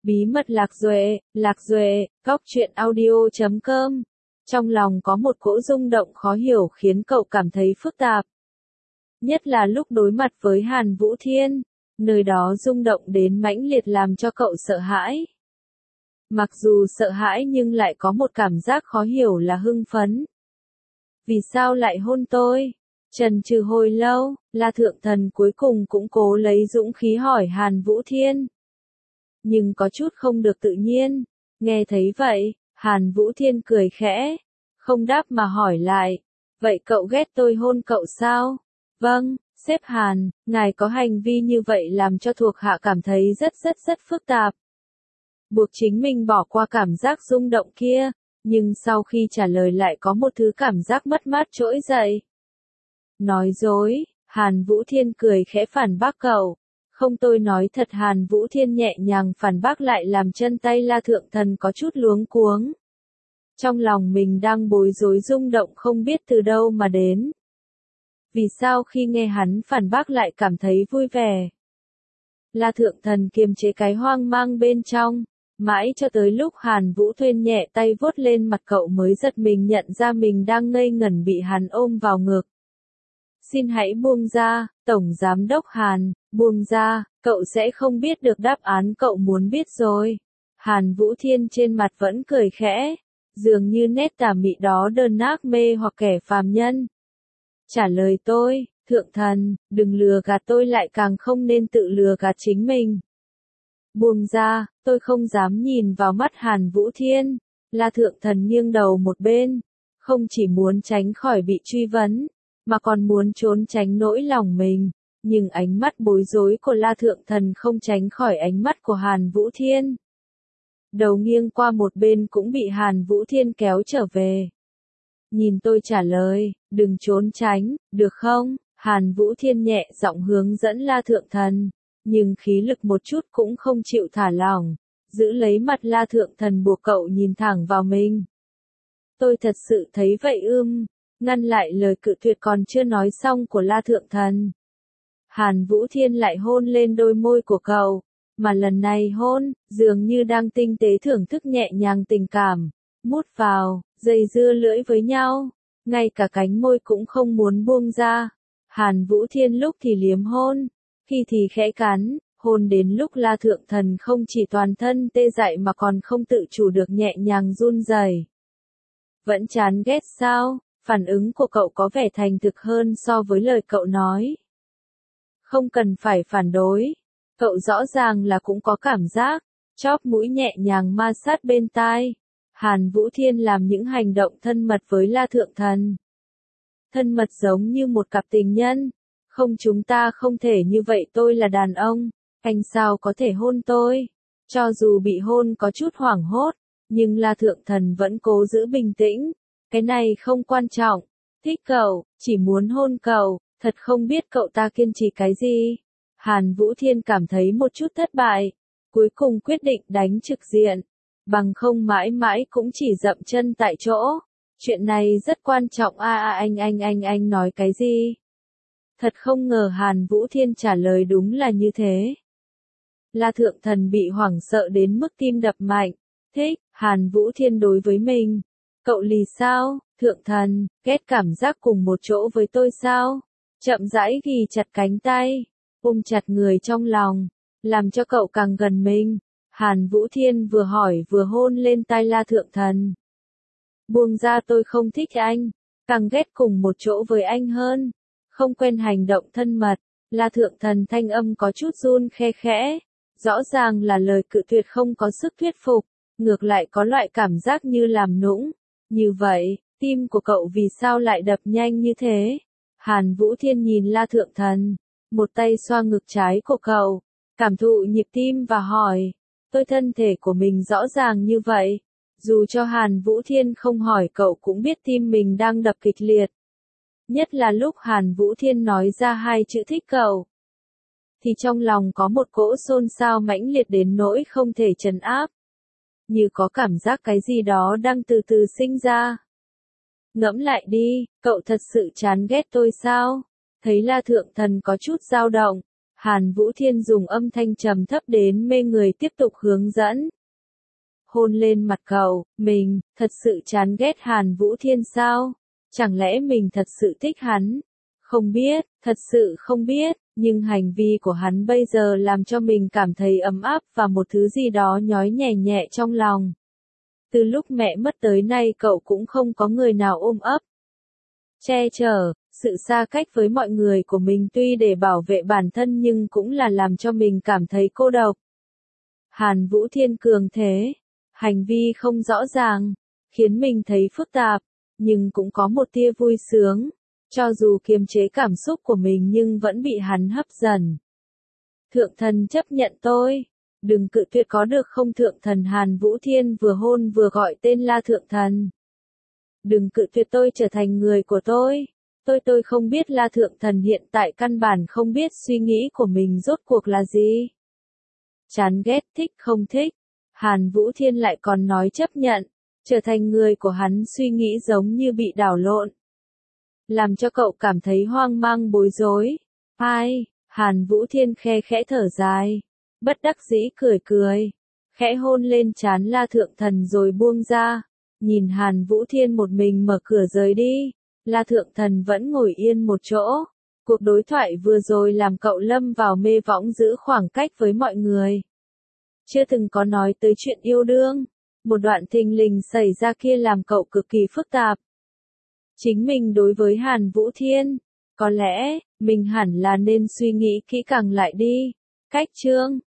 Bí mật Lạc Duệ, góc truyện audio.com. Trong lòng có một cỗ rung động khó hiểu khiến cậu cảm thấy phức tạp. Nhất là lúc đối mặt với Hàn Vũ Thiên, nơi đó rung động đến mãnh liệt làm cho cậu sợ hãi. Mặc dù sợ hãi nhưng lại có một cảm giác khó hiểu là hưng phấn. Vì sao lại hôn tôi? Chần chừ hồi lâu, La Thượng Thần cuối cùng cũng cố lấy dũng khí hỏi Hàn Vũ Thiên. Nhưng có chút không được tự nhiên. Nghe thấy vậy, Hàn Vũ Thiên cười khẽ, không đáp mà hỏi lại. Vậy cậu ghét tôi hôn cậu sao? Vâng, sếp Hàn, ngài có hành vi như vậy làm cho thuộc hạ cảm thấy rất phức tạp. Buộc chính mình bỏ qua cảm giác rung động kia, nhưng sau khi trả lời lại có một thứ cảm giác mất mát trỗi dậy. Nói dối, Hàn Vũ Thiên cười khẽ phản bác cậu. Không, tôi nói thật. Hàn Vũ Thiên nhẹ nhàng phản bác lại làm chân tay La Thượng Thần có chút luống cuống. Trong lòng mình đang bối rối rung động không biết từ đâu mà đến. Vì sao khi nghe hắn phản bác lại cảm thấy vui vẻ? La Thượng Thần kiềm chế cái hoang mang bên trong, mãi cho tới lúc Hàn Vũ Thiên nhẹ tay vuốt lên mặt cậu mới giật mình nhận ra mình đang ngây ngẩn bị hắn ôm vào ngực. Xin hãy buông ra, Tổng Giám đốc Hàn, buông ra, cậu sẽ không biết được đáp án cậu muốn biết rồi. Hàn Vũ Thiên trên mặt vẫn cười khẽ, dường như nét tà mị đó đơn ác mê hoặc kẻ phàm nhân. Trả lời tôi, Thượng Thần, đừng lừa gạt tôi, lại càng không nên tự lừa gạt chính mình. Buông ra, tôi không dám nhìn vào mắt Hàn Vũ Thiên. La Thượng Thần nghiêng đầu một bên, không chỉ muốn tránh khỏi bị truy vấn, mà còn muốn trốn tránh nỗi lòng mình, nhưng ánh mắt bối rối của La Thượng Thần không tránh khỏi ánh mắt của Hàn Vũ Thiên. Đầu nghiêng qua một bên cũng bị Hàn Vũ Thiên kéo trở về. Nhìn tôi trả lời, đừng trốn tránh, được không? Hàn Vũ Thiên nhẹ giọng hướng dẫn La Thượng Thần, nhưng khí lực một chút cũng không chịu thả lỏng, giữ lấy mặt La Thượng Thần buộc cậu nhìn thẳng vào mình. Tôi thật sự thấy vậy ngăn lại lời cự tuyệt còn chưa nói xong của La Thượng Thần. Hàn Vũ Thiên lại hôn lên đôi môi của cậu, mà lần này hôn, dường như đang tinh tế thưởng thức nhẹ nhàng tình cảm, mút vào, dây dưa lưỡi với nhau, ngay cả cánh môi cũng không muốn buông ra. Hàn Vũ Thiên lúc thì liếm hôn, khi thì khẽ cắn, hôn đến lúc La Thượng Thần không chỉ toàn thân tê dại mà còn không tự chủ được nhẹ nhàng run rẩy. Vẫn chán ghét sao? Phản ứng của cậu có vẻ thành thực hơn so với lời cậu nói. Không cần phải phản đối. Cậu rõ ràng là cũng có cảm giác. Chóp mũi nhẹ nhàng ma sát bên tai. Hàn Vũ Thiên làm những hành động thân mật với La Thượng Thần. Thân mật giống như một cặp tình nhân. Không, chúng ta không thể như vậy, tôi là đàn ông. Anh sao có thể hôn tôi? Cho dù bị hôn có chút hoảng hốt, nhưng La Thượng Thần vẫn cố giữ bình tĩnh. Cái này không quan trọng, thích cậu, chỉ muốn hôn cậu, thật không biết cậu ta kiên trì cái gì. Hàn Vũ Thiên cảm thấy một chút thất bại, cuối cùng quyết định đánh trực diện, bằng không mãi mãi cũng chỉ dậm chân tại chỗ. Chuyện này rất quan trọng anh nói cái gì? Thật không ngờ Hàn Vũ Thiên trả lời đúng là như thế. La Thượng Thần bị hoảng sợ đến mức tim đập mạnh, thích, Hàn Vũ Thiên đối với mình. Cậu lì sao, Thượng Thần, ghét cảm giác cùng một chỗ với tôi sao? Chậm rãi ghi chặt cánh tay, ôm chặt người trong lòng, làm cho cậu càng gần mình. Hàn Vũ Thiên vừa hỏi vừa hôn lên tai La Thượng Thần. Buông ra, tôi không thích anh, càng ghét cùng một chỗ với anh hơn. Không quen hành động thân mật. La Thượng Thần thanh âm có chút run khe khẽ, rõ ràng là lời cự tuyệt không có sức thuyết phục, ngược lại có loại cảm giác như làm nũng. Như vậy, tim của cậu vì sao lại đập nhanh như thế? Hàn Vũ Thiên nhìn La Thượng Thần, một tay xoa ngực trái của cậu, cảm thụ nhịp tim và hỏi, tôi thân thể của mình rõ ràng như vậy. Dù cho Hàn Vũ Thiên không hỏi cậu cũng biết tim mình đang đập kịch liệt. Nhất là lúc Hàn Vũ Thiên nói ra hai chữ thích cậu, thì trong lòng có một cỗ xôn xao mãnh liệt đến nỗi không thể trấn áp. Như có cảm giác cái gì đó đang từ từ sinh ra. Ngẫm lại đi, cậu thật sự chán ghét tôi sao? Thấy La Thượng Thần có chút dao động, Hàn Vũ Thiên dùng âm thanh trầm thấp đến mê người tiếp tục hướng dẫn. Hôn lên mặt cậu, mình, thật sự chán ghét Hàn Vũ Thiên sao? Chẳng lẽ mình thật sự thích hắn? Không biết, thật sự không biết, nhưng hành vi của hắn bây giờ làm cho mình cảm thấy ấm áp và một thứ gì đó nhói nhẹ nhẹ trong lòng. Từ lúc mẹ mất tới nay cậu cũng không có người nào ôm ấp, che chở, sự xa cách với mọi người của mình tuy để bảo vệ bản thân nhưng cũng là làm cho mình cảm thấy cô độc. Hàn Vũ Thiên cường thế, hành vi không rõ ràng, khiến mình thấy phức tạp, nhưng cũng có một tia vui sướng, cho dù kiềm chế cảm xúc của mình nhưng vẫn bị hắn hấp dẫn. Thượng thần chấp nhận tôi, đừng cự tuyệt có được không? Thượng thần Hàn Vũ Thiên vừa hôn vừa gọi tên La Thượng thần. Đừng cự tuyệt tôi trở thành người của tôi. Tôi không biết. La Thượng thần hiện tại căn bản không biết suy nghĩ của mình rốt cuộc là gì. Chán ghét, thích không thích. Hàn Vũ Thiên lại còn nói chấp nhận, trở thành người của hắn suy nghĩ giống như bị đảo lộn. Làm cho cậu cảm thấy hoang mang bối rối. Ai? Hàn Vũ Thiên khe khẽ thở dài. Bất đắc dĩ cười cười. Khẽ hôn lên trán La Thượng thần rồi buông ra. Nhìn Hàn Vũ Thiên một mình mở cửa rời đi. La Thượng thần vẫn ngồi yên một chỗ. Cuộc đối thoại vừa rồi làm cậu lâm vào mê võng giữ khoảng cách với mọi người. Chưa từng có nói tới chuyện yêu đương. Một đoạn thình lình xảy ra kia làm cậu cực kỳ phức tạp. Chính mình đối với Hàn Vũ Thiên, có lẽ, mình hẳn là nên suy nghĩ kỹ càng lại đi. Cách chương